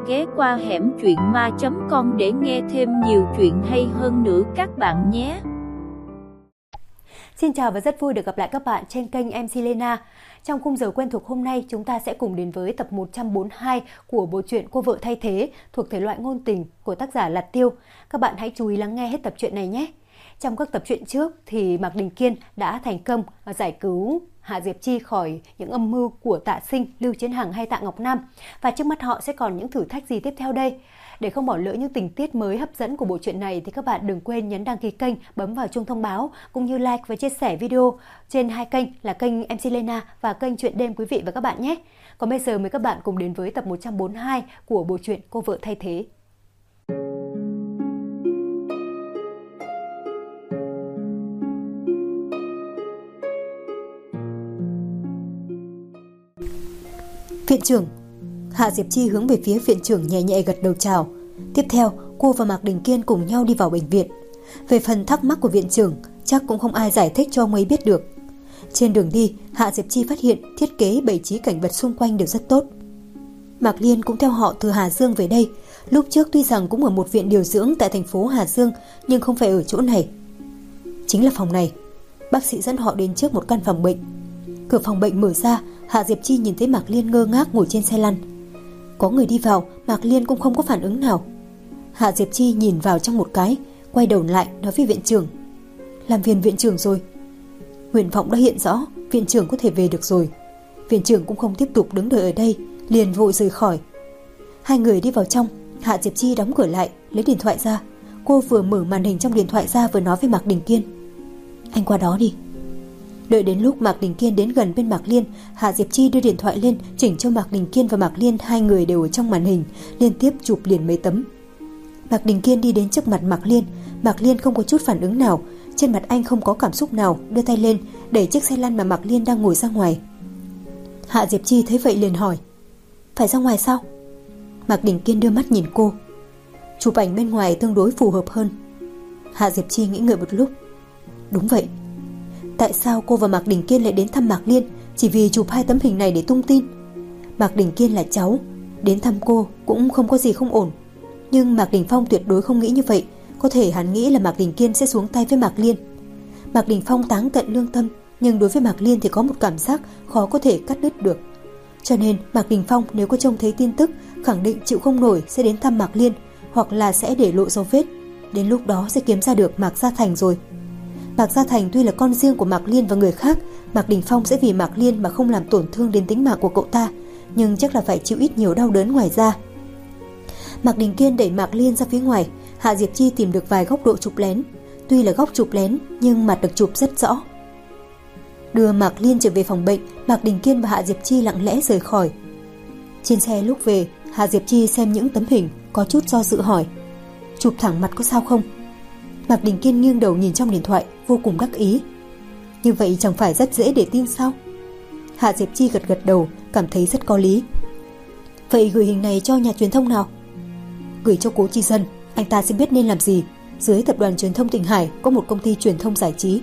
ghé qua hẻm truyện ma.com để nghe thêm nhiều chuyện hay hơn nữa các bạn nhé. Xin chào và rất vui được gặp lại các bạn trên kênh MC Lena. Trong khung giờ quen thuộc hôm nay, chúng ta sẽ cùng đến với tập 142 của bộ truyện Cô vợ thay thế thuộc thể loại ngôn tình của tác giả Lạt Tiêu. Các bạn hãy chú ý lắng nghe hết tập truyện này nhé. Trong các tập truyện trước thì Mạc Đình Kiên đã thành công giải cứu Hạ Diệp Chi khỏi những âm mưu của Tạ Sinh, Lưu Chiến Hằng hay Tạ Ngọc Nam. Và trước mắt họ sẽ còn những thử thách gì tiếp theo đây? Để không bỏ lỡ những tình tiết mới hấp dẫn của bộ truyện này thì các bạn đừng quên nhấn đăng ký kênh, bấm vào chuông thông báo cũng như like và chia sẻ video trên hai kênh là kênh MC Lena và kênh Chuyện Đêm quý vị và các bạn nhé. Còn bây giờ mời các bạn cùng đến với tập 142 của bộ truyện Cô vợ thay thế. Viện trưởng. Hạ Diệp Chi hướng về phía viện trưởng nhẹ nhẹ gật đầu chào. Tiếp theo, cô và Mạc Đình Kiên cùng nhau đi vào bệnh viện. Về phần thắc mắc của viện trưởng, chắc cũng không ai giải thích cho ông ấy biết được. Trên đường đi, Hạ Diệp Chi phát hiện thiết kế bày trí cảnh vật xung quanh đều rất tốt. Mạc Liên cũng theo họ từ Hà Dương về đây. Lúc trước tuy rằng cũng ở một viện điều dưỡng tại thành phố Hà Dương, nhưng không phải ở chỗ này. Chính là phòng này. Bác sĩ dẫn họ đến trước một căn phòng bệnh. Cửa phòng bệnh mở ra, Hạ Diệp Chi nhìn thấy Mạc Liên ngơ ngác ngồi trên xe lăn. Có người đi vào, Mạc Liên cũng không có phản ứng nào. Hạ Diệp Chi nhìn vào trong một cái, quay đầu lại nói với viện trưởng: làm phiền viện trưởng rồi. Nguyện vọng đã hiện rõ, viện trưởng có thể về được rồi. Viện trưởng cũng không tiếp tục đứng đợi ở đây, liền vội rời khỏi. Hai người đi vào trong, Hạ Diệp Chi đóng cửa lại, lấy điện thoại ra. Cô vừa mở màn hình trong điện thoại ra vừa nói với Mạc Đình Kiên: anh qua đó đi. Đợi đến lúc Mạc Đình Kiên đến gần bên Mạc Liên, Hạ Diệp Chi đưa điện thoại lên, chỉnh cho Mạc Đình Kiên và Mạc Liên hai người đều ở trong màn hình, liên tiếp chụp liền mấy tấm. Mạc Đình Kiên đi đến trước mặt Mạc Liên. Mạc Liên không có chút phản ứng nào, trên mặt anh không có cảm xúc nào, đưa tay lên đẩy chiếc xe lăn mà Mạc Liên đang ngồi ra ngoài. Hạ Diệp Chi thấy vậy liền hỏi: phải ra ngoài sao? Mạc Đình Kiên đưa mắt nhìn cô: chụp ảnh bên ngoài tương đối phù hợp hơn. Hạ Diệp Chi nghĩ ngợi một lúc: đúng vậy. Tại sao cô và Mạc Đình Kiên lại đến thăm Mạc Liên chỉ vì chụp hai tấm hình này để tung tin? Mạc Đình Kiên là cháu, đến thăm cô cũng không có gì không ổn. Nhưng Mạc Đình Phong tuyệt đối không nghĩ như vậy. Có thể hắn nghĩ là Mạc Đình Kiên sẽ xuống tay với Mạc Liên. Mạc Đình Phong táng tận lương tâm, nhưng đối với Mạc Liên thì có một cảm giác khó có thể cắt đứt được. Cho nên Mạc Đình Phong nếu có trông thấy tin tức, khẳng định chịu không nổi sẽ đến thăm Mạc Liên, hoặc là sẽ để lộ dấu vết. Đến lúc đó sẽ kiếm ra được Mạc Gia Thành rồi. Mạc Gia Thành tuy là con riêng của Mạc Liên và người khác, Mạc Đình Phong sẽ vì Mạc Liên mà không làm tổn thương đến tính mạng của cậu ta, nhưng chắc là phải chịu ít nhiều đau đớn ngoài ra. Mạc Đình Kiên đẩy Mạc Liên ra phía ngoài. Hạ Diệp Chi tìm được vài góc độ chụp lén. Tuy là góc chụp lén nhưng mặt được chụp rất rõ. Đưa Mạc Liên trở về phòng bệnh, Mạc Đình Kiên và Hạ Diệp Chi lặng lẽ rời khỏi. Trên xe lúc về, Hạ Diệp Chi xem những tấm hình, có chút do dự hỏi: chụp thẳng mặt có sao không? Mạc Đình Kiên nghiêng đầu nhìn trong điện thoại, vô cùng đắc ý: như vậy chẳng phải rất dễ để tin sao? Hạ Diệp Chi gật gật đầu, cảm thấy rất có lý. Vậy gửi hình này cho nhà truyền thông nào? Gửi cho Cố Chi Dân, anh ta sẽ biết nên làm gì. Dưới tập đoàn truyền thông Tỉnh Hải có một công ty truyền thông giải trí.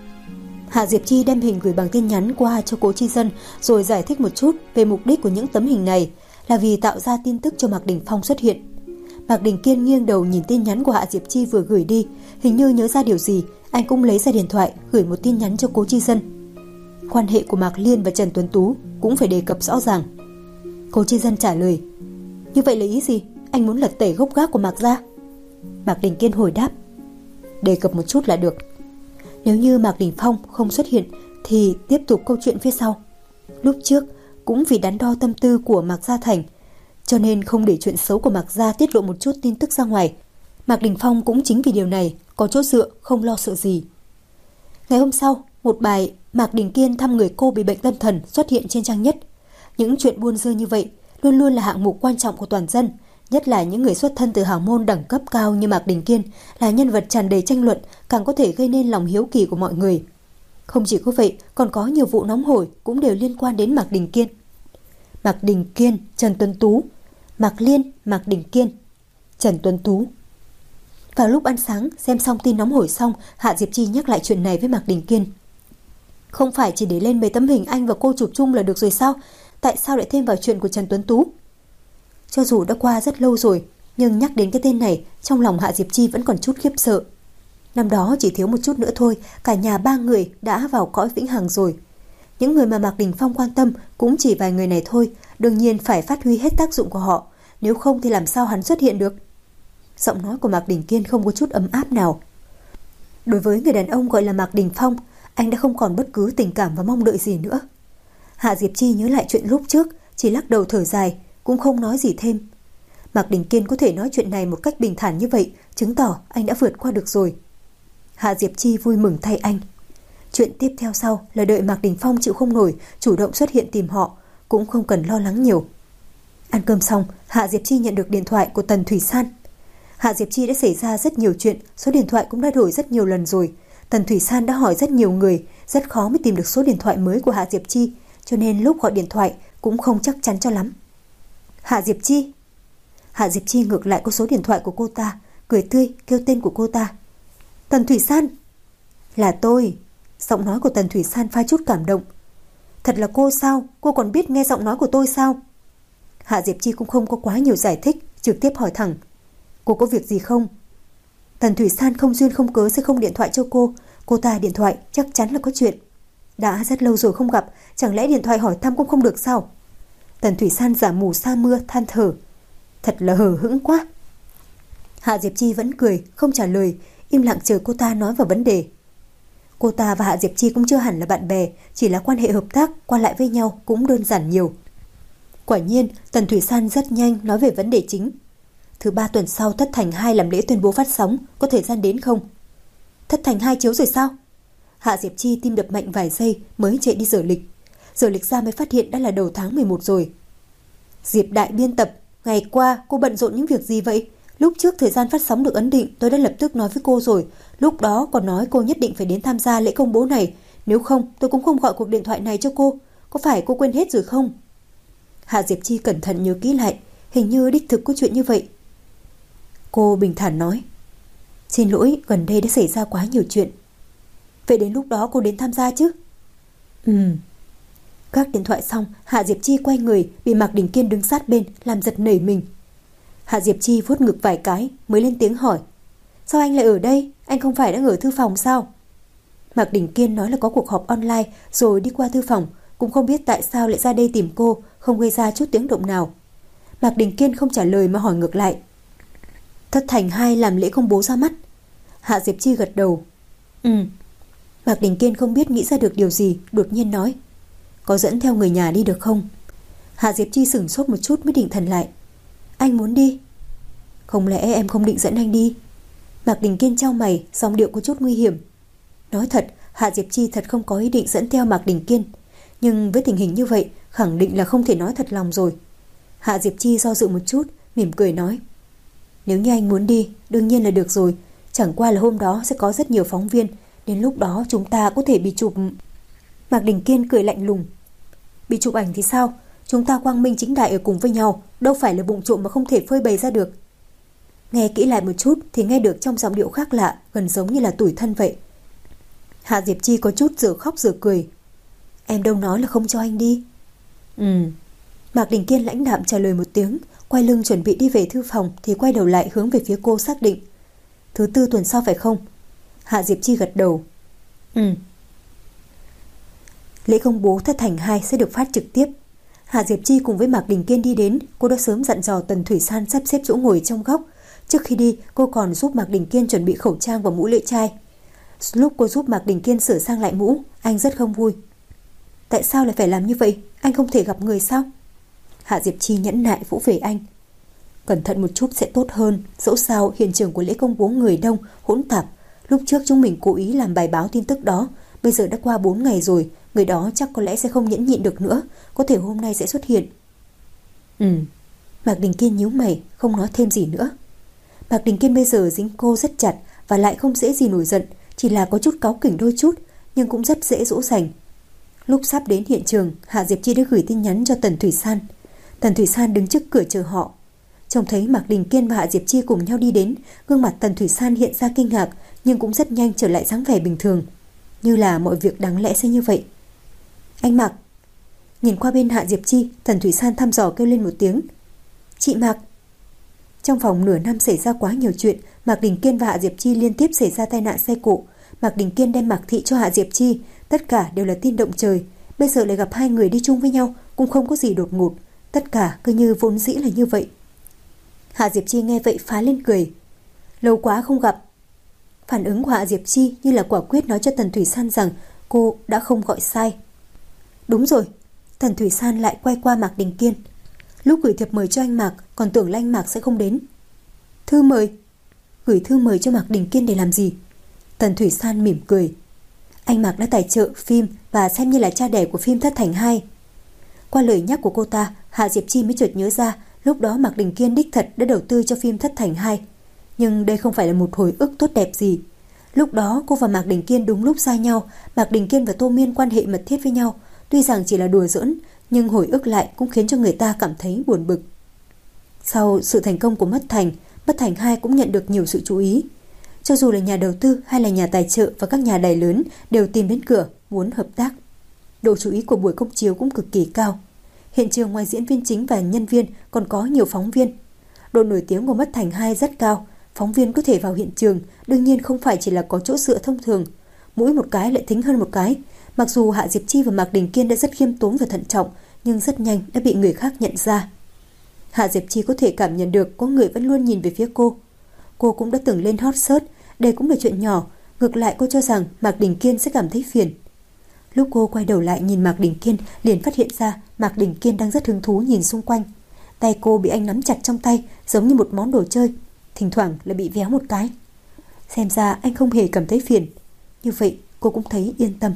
Hạ Diệp Chi đem hình gửi bằng tin nhắn qua cho Cố Chi Dân, rồi giải thích một chút về mục đích của những tấm hình này là vì tạo ra tin tức cho Mạc Đình Phong xuất hiện. Mạc Đình Kiên nghiêng đầu nhìn tin nhắn của Hạ Diệp Chi vừa gửi đi, hình như nhớ ra điều gì, anh cũng lấy ra điện thoại gửi một tin nhắn cho Cố Chi Dân. Quan hệ của Mạc Liên và Trần Tuấn Tú cũng phải đề cập rõ ràng. Cố Chi Dân trả lời: như vậy là ý gì? Anh muốn lật tẩy gốc gác của Mạc gia? Mạc Đình Kiên hồi đáp: đề cập một chút là được. Nếu như Mạc Đình Phong không xuất hiện thì tiếp tục câu chuyện phía sau. Lúc trước cũng vì đắn đo tâm tư của Mạc Gia Thành, cho nên không để chuyện xấu của Mạc Gia tiết lộ một chút tin tức ra ngoài. Mạc Đình Phong cũng chính vì điều này có chỗ dựa, không lo sợ gì. Ngày hôm sau, một bài Mạc Đình Kiên thăm người cô bị bệnh tâm thần xuất hiện trên trang nhất. Những chuyện buôn dưa như vậy luôn luôn là hạng mục quan trọng của toàn dân, nhất là những người xuất thân từ hào môn đẳng cấp cao như Mạc Đình Kiên, là nhân vật tràn đầy tranh luận, càng có thể gây nên lòng hiếu kỳ của mọi người. Không chỉ có vậy, còn có nhiều vụ nóng hổi cũng đều liên quan đến Mạc Đình Kiên. Mạc Đình Kiên, Trần Tuấn Tú, Mạc Liên, Mạc Đình Kiên, Trần Tuấn Tú. Vào lúc ăn sáng, xem xong tin nóng hổi xong, Hạ Diệp Chi nhắc lại chuyện này với Mạc Đình Kiên. Không phải chỉ để lên mấy tấm hình anh và cô chụp chung là được rồi sao? Tại sao lại thêm vào chuyện của Trần Tuấn Tú? Cho dù đã qua rất lâu rồi, nhưng nhắc đến cái tên này, trong lòng Hạ Diệp Chi vẫn còn chút khiếp sợ. Năm đó chỉ thiếu một chút nữa thôi, cả nhà 3 người đã vào cõi vĩnh hằng rồi. Những người mà Mạc Đình Phong quan tâm cũng chỉ vài người này thôi, đương nhiên phải phát huy hết tác dụng của họ, nếu không thì làm sao hắn xuất hiện được. Giọng nói của Mạc Đình Kiên không có chút ấm áp nào. Đối với người đàn ông gọi là Mạc Đình Phong, anh đã không còn bất cứ tình cảm và mong đợi gì nữa. Hạ Diệp Chi nhớ lại chuyện lúc trước, chỉ lắc đầu thở dài, cũng không nói gì thêm. Mạc Đình Kiên có thể nói chuyện này một cách bình thản như vậy, chứng tỏ anh đã vượt qua được rồi. Hạ Diệp Chi vui mừng thay anh. Chuyện tiếp theo sau là đợi Mạc Đình Phong chịu không nổi, chủ động xuất hiện tìm họ, cũng không cần lo lắng nhiều. Ăn cơm xong, Hạ Diệp Chi nhận được điện thoại của Tần Thủy San. Hạ Diệp Chi đã xảy ra rất nhiều chuyện, số điện thoại cũng đã đổi rất nhiều lần rồi. Tần Thủy San đã hỏi rất nhiều người, rất khó mới tìm được số điện thoại mới của Hạ Diệp Chi, cho nên lúc gọi điện thoại cũng không chắc chắn cho lắm. Hạ Diệp Chi. Hạ Diệp Chi ngược lại có số điện thoại của cô ta, cười tươi kêu tên của cô ta. Tần Thủy San. Là tôi. Giọng nói của Tần Thủy San pha chút cảm động. Thật là cô sao? Cô còn biết nghe giọng nói của tôi sao? Hạ Diệp Chi cũng không có quá nhiều giải thích, trực tiếp hỏi thẳng. Cô có việc gì không? Tần Thủy San không duyên không cớ sẽ không điện thoại cho cô. Cô ta điện thoại chắc chắn là có chuyện. Đã rất lâu rồi không gặp, chẳng lẽ điện thoại hỏi thăm cũng không được sao? Tần Thủy San giả mù sa mưa than thở. Thật là hờ hững quá. Hạ Diệp Chi vẫn cười, không trả lời, im lặng chờ cô ta nói vào vấn đề. Cô ta và Hạ Diệp Chi cũng chưa hẳn là bạn bè, chỉ là quan hệ hợp tác, qua lại với nhau cũng đơn giản nhiều. Quả nhiên, Tần Thủy San rất nhanh nói về vấn đề chính. Thứ 3 tuần sau Thất Thành 2 làm lễ tuyên bố phát sóng, có thời gian đến không? Thất Thành 2 chiếu rồi sao? Hạ Diệp Chi tim đập mạnh vài giây mới chạy đi giờ lịch. Giờ lịch ra mới phát hiện đã là đầu tháng 11 rồi. Diệp đại biên tập, ngày qua cô bận rộn những việc gì vậy? Lúc trước thời gian phát sóng được ấn định, tôi đã lập tức nói với cô rồi. Lúc đó còn nói cô nhất định phải đến tham gia lễ công bố này. Nếu không, tôi cũng không gọi cuộc điện thoại này cho cô. Có phải cô quên hết rồi không? Hạ Diệp Chi cẩn thận nhớ kỹ lại. Hình như đích thực có chuyện như vậy. Cô bình thản nói. Xin lỗi, gần đây đã xảy ra quá nhiều chuyện. Vậy đến lúc đó cô đến tham gia chứ? Gác điện thoại xong, Hạ Diệp Chi quay người, bị Mạc Đình Kiên đứng sát bên, làm giật nảy mình. Hạ Diệp Chi vuốt ngực vài cái, mới lên tiếng hỏi. Sao anh lại ở đây? Anh không phải đang ở thư phòng sao? Mạc Đình Kiên nói là có cuộc họp online, rồi đi qua thư phòng, cũng không biết tại sao lại ra đây tìm cô, không gây ra chút tiếng động nào. Mạc Đình Kiên không trả lời mà hỏi ngược lại. Thất Thành 2 làm lễ công bố ra mắt. Hạ Diệp Chi gật đầu. Mạc Đình Kiên không biết nghĩ ra được điều gì, đột nhiên nói. Có dẫn theo người nhà đi được không? Hạ Diệp Chi sửng sốt một chút mới định thần lại. Anh muốn đi? Không lẽ em không định dẫn anh đi? Mạc Đình Kiên chau mày, giọng điệu có chút nguy hiểm. Nói thật, Hạ Diệp Chi thật không có ý định dẫn theo Mạc Đình Kiên. Nhưng với tình hình như vậy, khẳng định là không thể nói thật lòng rồi. Hạ Diệp Chi do dự một chút, mỉm cười nói. Nếu như anh muốn đi, đương nhiên là được rồi. Chẳng qua là hôm đó sẽ có rất nhiều phóng viên. Đến lúc đó chúng ta có thể bị chụp. Mạc Đình Kiên cười lạnh lùng. Bị chụp ảnh thì sao? Chúng ta quang minh chính đại ở cùng với nhau, đâu phải là bụng trộm mà không thể phơi bày ra được. Nghe kỹ lại một chút thì nghe được trong giọng điệu khác lạ, gần giống như là tủi thân vậy. Hạ Diệp Chi có chút giờ khóc giờ cười. Em đâu nói là không cho anh đi. Mạc Đình Kiên lãnh đạm trả lời một tiếng, quay lưng chuẩn bị đi về thư phòng thì quay đầu lại hướng về phía cô xác định. Thứ 4 tuần sau phải không? Hạ Diệp Chi gật đầu. Lễ công bố Thất Thành 2 sẽ được phát trực tiếp. Hạ Diệp Chi cùng với Mạc Đình Kiên đi đến, cô đã sớm dặn dò Tần Thủy San sắp xếp chỗ ngồi trong góc. Trước khi đi, cô còn giúp Mạc Đình Kiên chuẩn bị khẩu trang và mũ lưỡi chai. Lúc cô giúp Mạc Đình Kiên sửa sang lại mũ, anh rất không vui. Tại sao lại phải làm như vậy? Anh không thể gặp người sao? Hạ Diệp Chi nhẫn nại vỗ về anh. Cẩn thận một chút sẽ tốt hơn. Dẫu sao hiện trường của lễ công bố người đông, hỗn tạp. Lúc trước chúng mình cố ý làm bài báo tin tức đó. Bây giờ đã qua 4 ngày rồi, người đó chắc có lẽ sẽ không nhẫn nhịn được nữa. Có thể hôm nay sẽ xuất hiện. Mạc Đình Kiên nhíu mày, không nói thêm gì nữa. Mạc Đình Kiên bây giờ dính cô rất chặt và lại không dễ gì nổi giận, chỉ là có chút cáu kỉnh đôi chút, nhưng cũng rất dễ dỗ dành. Lúc sắp đến hiện trường, Hạ Diệp Chi đã gửi tin nhắn cho Tần Thủy San. Tần Thủy San đứng trước cửa chờ họ. Trông thấy Mạc Đình Kiên và Hạ Diệp Chi cùng nhau đi đến, gương mặt Tần Thủy San hiện ra kinh ngạc, nhưng cũng rất nhanh trở lại dáng vẻ bình thường, như là mọi việc đáng lẽ sẽ như vậy. Anh Mạc. Nhìn qua bên Hạ Diệp Chi, Tần Thủy San thăm dò kêu lên một tiếng. Chị Mạc. Trong vòng nửa năm xảy ra quá nhiều chuyện, Mạc Đình Kiên và Hạ Diệp Chi liên tiếp xảy ra tai nạn xe cộ. Mạc Đình Kiên đem Mạc Thị cho Hạ Diệp Chi, tất cả đều là tin động trời. Bây giờ lại gặp hai người đi chung với nhau, cũng không có gì đột ngột, tất cả cứ như vốn dĩ là như vậy. Hạ Diệp Chi nghe vậy phá lên cười. Lâu quá không gặp. Phản ứng của Hạ Diệp Chi như là quả quyết nói cho Tần Thủy San rằng cô đã không gọi sai. Đúng rồi. Tần Thủy San lại quay qua Mạc Đình Kiên. Lúc gửi thiệp mời cho anh Mạc, còn tưởng là anh Mạc sẽ không đến. Thư mời? Gửi thư mời cho Mạc Đình Kiên để làm gì? Tần Thủy San mỉm cười. Anh Mạc đã tài trợ phim và xem như là cha đẻ của phim Thất Thành 2. Qua lời nhắc của cô ta, Hạ Diệp Chi mới chợt nhớ ra lúc đó Mạc Đình Kiên đích thật đã đầu tư cho phim Thất Thành 2. Nhưng đây không phải là một hồi ức tốt đẹp gì. Lúc đó cô và Mạc Đình Kiên đúng lúc xa nhau. Mạc Đình Kiên và Tô Miên quan hệ mật thiết với nhau. Tuy rằng chỉ là đùa giỡn, nhưng hồi ức lại cũng khiến cho người ta cảm thấy buồn bực. Sau sự thành công của Mất Thành 2 cũng nhận được nhiều sự chú ý. Cho dù là nhà đầu tư hay là nhà tài trợ và các nhà đài lớn đều tìm đến cửa muốn hợp tác. Độ chú ý của buổi công chiếu cũng cực kỳ cao. Hiện trường ngoài diễn viên chính và nhân viên còn có nhiều phóng viên. Độ nổi tiếng của Mất Thành 2 rất cao. Phóng viên có thể vào hiện trường, đương nhiên không phải chỉ là có chỗ dựa thông thường. Mỗi một cái lại thính hơn một cái. Mặc dù Hạ Diệp Chi và Mạc Đình Kiên đã rất khiêm tốn và thận trọng, nhưng rất nhanh đã bị người khác nhận ra. Hạ Diệp Chi có thể cảm nhận được có người vẫn luôn nhìn về phía cô. Cô cũng đã từng lên hot search, đây cũng là chuyện nhỏ. Ngược lại cô cho rằng Mạc Đình Kiên sẽ cảm thấy phiền. Lúc cô quay đầu lại nhìn Mạc Đình Kiên, liền phát hiện ra Mạc Đình Kiên đang rất hứng thú nhìn xung quanh. Tay cô bị anh nắm chặt trong tay, giống như một món đồ chơi, thỉnh thoảng lại bị véo một cái. Xem ra anh không hề cảm thấy phiền. Như vậy cô cũng thấy yên tâm.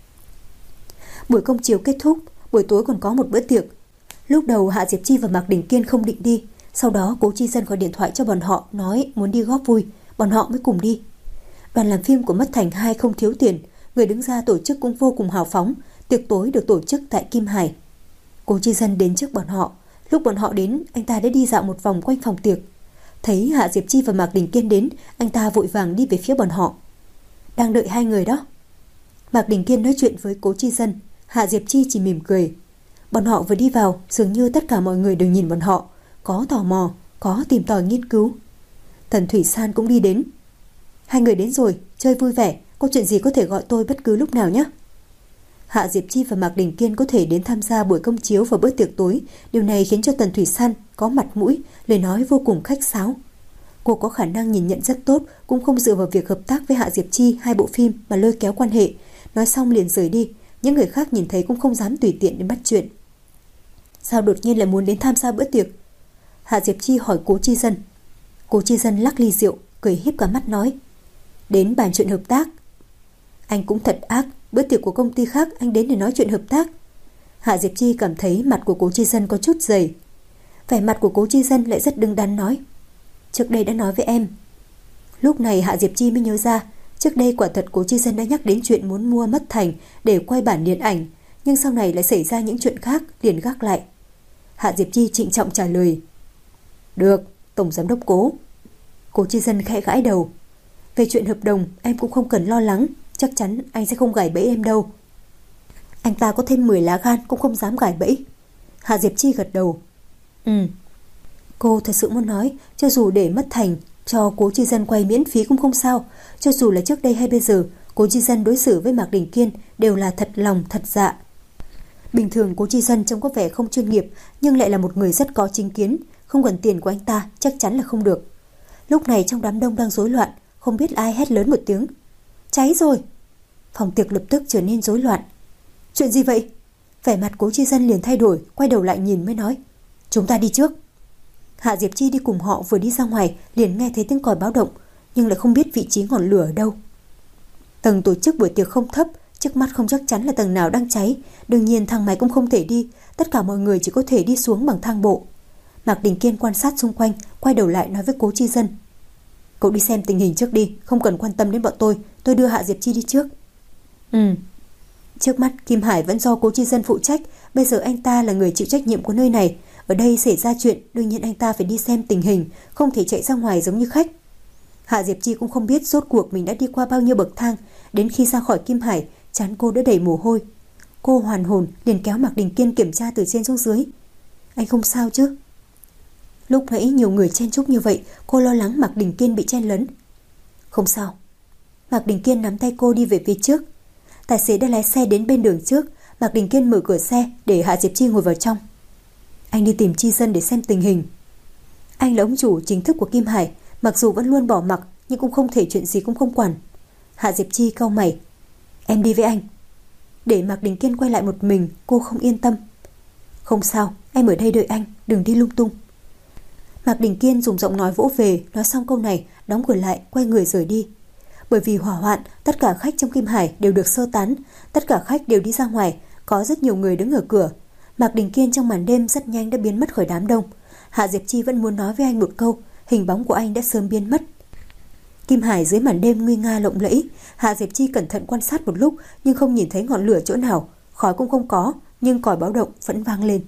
Buổi công chiếu kết thúc, buổi tối còn có một bữa tiệc. Lúc đầu Hạ Diệp Chi và Mạc Đình Kiên không định đi, sau đó Cố Chi Dân gọi điện thoại cho bọn họ nói muốn đi góp vui, bọn họ mới cùng đi. Đoàn làm phim của Mất Thành 2 không thiếu tiền, người đứng ra tổ chức cũng vô cùng hào phóng. Tiệc tối được tổ chức tại Kim Hải. Cố Chi Dân đến trước bọn họ. Lúc bọn họ đến, anh ta đã đi dạo một vòng quanh phòng tiệc. Thấy Hạ Diệp Chi và Mạc Đình Kiên đến, anh ta vội vàng đi về phía bọn họ. Đang đợi hai người đó. Mạc Đình Kiên nói chuyện với Cố Chi Dân, Hạ Diệp Chi chỉ mỉm cười. Bọn họ vừa đi vào, dường như tất cả mọi người đều nhìn bọn họ, có tò mò, có tìm tòi nghiên cứu. Tần Thủy San cũng đi đến. Hai người đến rồi, chơi vui vẻ, có chuyện gì có thể gọi tôi bất cứ lúc nào nhé. Hạ Diệp Chi và Mạc Đình Kiên có thể đến tham gia buổi công chiếu và bữa tiệc tối. Điều này khiến cho Tần Thủy San có mặt mũi, lời nói vô cùng khách sáo. Cô có khả năng nhìn nhận rất tốt, cũng không dựa vào việc hợp tác với Hạ Diệp Chi 2 bộ phim mà lôi kéo quan hệ. Nói xong liền rời đi. Những người khác nhìn thấy cũng không dám tùy tiện đến bắt chuyện. Sao đột nhiên lại muốn đến tham gia bữa tiệc? Hạ Diệp Chi hỏi Cố Chi Dân. Cố Chi Dân lắc ly rượu, cười híp cả mắt nói. Đến bàn chuyện hợp tác. Anh cũng thật ác, bữa tiệc của công ty khác anh đến để nói chuyện hợp tác. Hạ Diệp Chi cảm thấy mặt của Cố Chi Dân có chút dày. Vẻ mặt của Cố Chi Dân lại rất đứng đắn nói. Trước đây đã nói với em. Lúc này Hạ Diệp Chi mới nhớ ra, trước đây quả thật Cố Chi Dân đã nhắc đến chuyện muốn mua Mất Thành để quay bản điện ảnh, nhưng sau này lại xảy ra những chuyện khác, liền gác lại. Hạ Diệp Chi trịnh trọng trả lời. Được, Tổng Giám đốc Cố. Cố Chi Dân khẽ gãi đầu. Về chuyện hợp đồng em cũng không cần lo lắng, chắc chắn anh sẽ không gài bẫy em đâu. Anh ta có thêm 10 lá gan cũng không dám gài bẫy. Hạ Diệp Chi gật đầu. Cô thật sự muốn nói, cho dù để Mất Thành cho Cố Chi Dân quay miễn phí cũng không sao. Cho dù là trước đây hay bây giờ, Cố Chi Dân đối xử với Mạc Đình Kiên đều là thật lòng thật dạ. Bình thường Cố Chi Dân trông có vẻ không chuyên nghiệp, nhưng lại là một người rất có chính kiến. Không cần tiền của anh ta chắc chắn là không được. Lúc này trong đám đông đang rối loạn, không biết ai hét lớn một tiếng. Cháy rồi! Phòng tiệc lập tức trở nên rối loạn. Chuyện gì vậy? Vẻ mặt Cố Chi Dân liền thay đổi, quay đầu lại nhìn mới nói. Chúng ta đi trước. Hạ Diệp Chi đi cùng họ, vừa đi ra ngoài liền nghe thấy tiếng còi báo động, nhưng lại không biết vị trí ngọn lửa ở đâu. Tầng tổ chức buổi tiệc không thấp, trước mắt không chắc chắn là tầng nào đang cháy, đương nhiên thang máy cũng không thể đi, tất cả mọi người chỉ có thể đi xuống bằng thang bộ. Mạc Đình Kiên quan sát xung quanh, quay đầu lại nói với Cố Chi Dân. Cậu đi xem tình hình trước đi, không cần quan tâm đến bọn tôi đưa Hạ Diệp Chi đi trước. Trước mắt Kim Hải vẫn do Cố Chi Dân phụ trách, bây giờ anh ta là người chịu trách nhiệm của nơi này. Ở đây xảy ra chuyện, đương nhiên anh ta phải đi xem tình hình, không thể chạy ra ngoài giống như khách. Hạ Diệp Chi cũng không biết rốt cuộc mình đã đi qua bao nhiêu bậc thang, đến khi ra khỏi Kim Hải, trán cô đã đầy mồ hôi. Cô hoàn hồn liền kéo Mạc Đình Kiên kiểm tra từ trên xuống dưới. Anh không sao chứ? Lúc nãy nhiều người chen chúc như vậy, cô lo lắng Mạc Đình Kiên bị chen lấn. Không sao. Mạc Đình Kiên nắm tay cô đi về phía trước. Tài xế đã lái xe đến bên đường trước. Mạc Đình Kiên mở cửa xe để Hạ Diệp Chi ngồi vào trong. Anh đi tìm Chi Dân để xem tình hình. Anh là ông chủ chính thức của Kim Hải, mặc dù vẫn luôn bỏ mặc nhưng cũng không thể chuyện gì cũng không quản. Hạ Diệp Chi cau mày. Em đi với anh. Để Mạc Đình Kiên quay lại một mình, cô không yên tâm. Không sao, em ở đây đợi anh, đừng đi lung tung. Mạc Đình Kiên dùng giọng nói vỗ về, nói xong câu này, đóng cửa lại, quay người rời đi. Bởi vì hỏa hoạn, tất cả khách trong Kim Hải đều được sơ tán, tất cả khách đều đi ra ngoài, có rất nhiều người đứng ở cửa. Mạc Đình Kiên trong màn đêm rất nhanh đã biến mất khỏi đám đông. Hạ Diệp Chi vẫn muốn nói với anh một câu, hình bóng của anh đã sớm biến mất. Kim Hải dưới màn đêm nguy nga lộng lẫy, Hạ Diệp Chi cẩn thận quan sát một lúc nhưng không nhìn thấy ngọn lửa chỗ nào, khói cũng không có, nhưng còi báo động vẫn vang lên.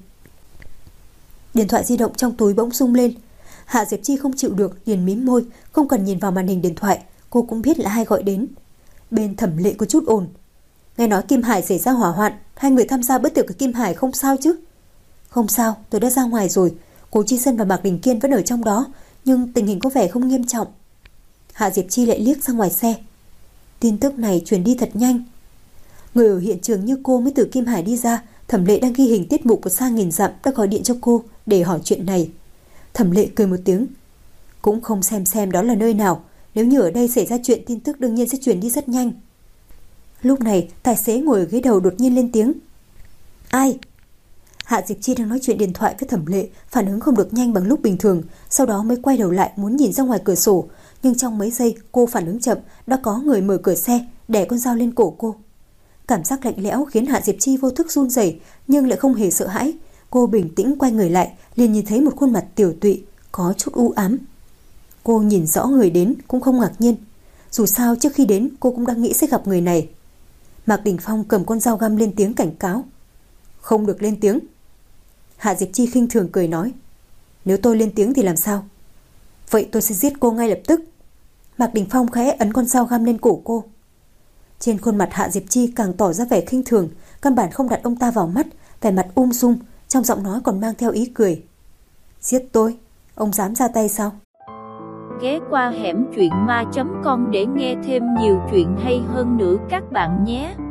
Điện thoại di động trong túi bỗng rung lên. Hạ Diệp Chi không chịu được, liền mím môi, không cần nhìn vào màn hình điện thoại, cô cũng biết là ai gọi đến. Bên Thẩm Lệ có chút ồn. Nghe nói Kim Hải xảy ra hỏa hoạn, 2 người tham gia bữa tiệc ở Kim Hải không sao chứ? Không sao, tôi đã ra ngoài rồi. Cố Chi Dân và Mạc Đình Kiên vẫn ở trong đó, nhưng tình hình có vẻ không nghiêm trọng. Hạ Diệp Chi lại liếc ra ngoài xe. Tin tức này truyền đi thật nhanh. Người ở hiện trường như cô mới từ Kim Hải đi ra. Thẩm Lệ đang ghi hình tiết mục của Xa Nghìn Dặm đã gọi điện cho cô để hỏi chuyện này. Thẩm Lệ cười một tiếng. Cũng không xem đó là nơi nào. Nếu như ở đây xảy ra chuyện, tin tức đương nhiên sẽ truyền đi rất nhanh. Lúc này tài xế ngồi ở ghế đầu đột nhiên lên tiếng. Ai? Hạ Diệp Chi đang nói chuyện điện thoại với Thẩm Lệ, phản ứng không được nhanh bằng lúc bình thường, sau đó mới quay đầu lại muốn nhìn ra ngoài cửa sổ, nhưng trong mấy giây cô phản ứng chậm, đã có người mở cửa xe, đè con dao lên cổ cô. Cảm giác lạnh lẽo khiến Hạ Diệp Chi vô thức run rẩy, nhưng lại không hề sợ hãi. Cô bình tĩnh quay người lại, liền nhìn thấy một khuôn mặt tiểu tụy, có chút u ám. Cô nhìn rõ người đến cũng không ngạc nhiên. Dù sao trước khi đến cô cũng đang nghĩ sẽ gặp người này. Mạc Đình Phong cầm con dao găm lên tiếng cảnh cáo. Không được lên tiếng. Hạ Diệp Chi khinh thường cười nói. Nếu tôi lên tiếng thì làm sao? Vậy tôi sẽ giết cô ngay lập tức. Mạc Đình Phong khẽ ấn con dao găm lên cổ cô. Trên khuôn mặt Hạ Diệp Chi càng tỏ ra vẻ khinh thường, căn bản không đặt ông ta vào mắt, vẻ mặt dung, trong giọng nói còn mang theo ý cười. Giết tôi? Ông dám ra tay sao? Ghé qua hẻm truyện ma.com để nghe thêm nhiều chuyện hay hơn nữa các bạn nhé.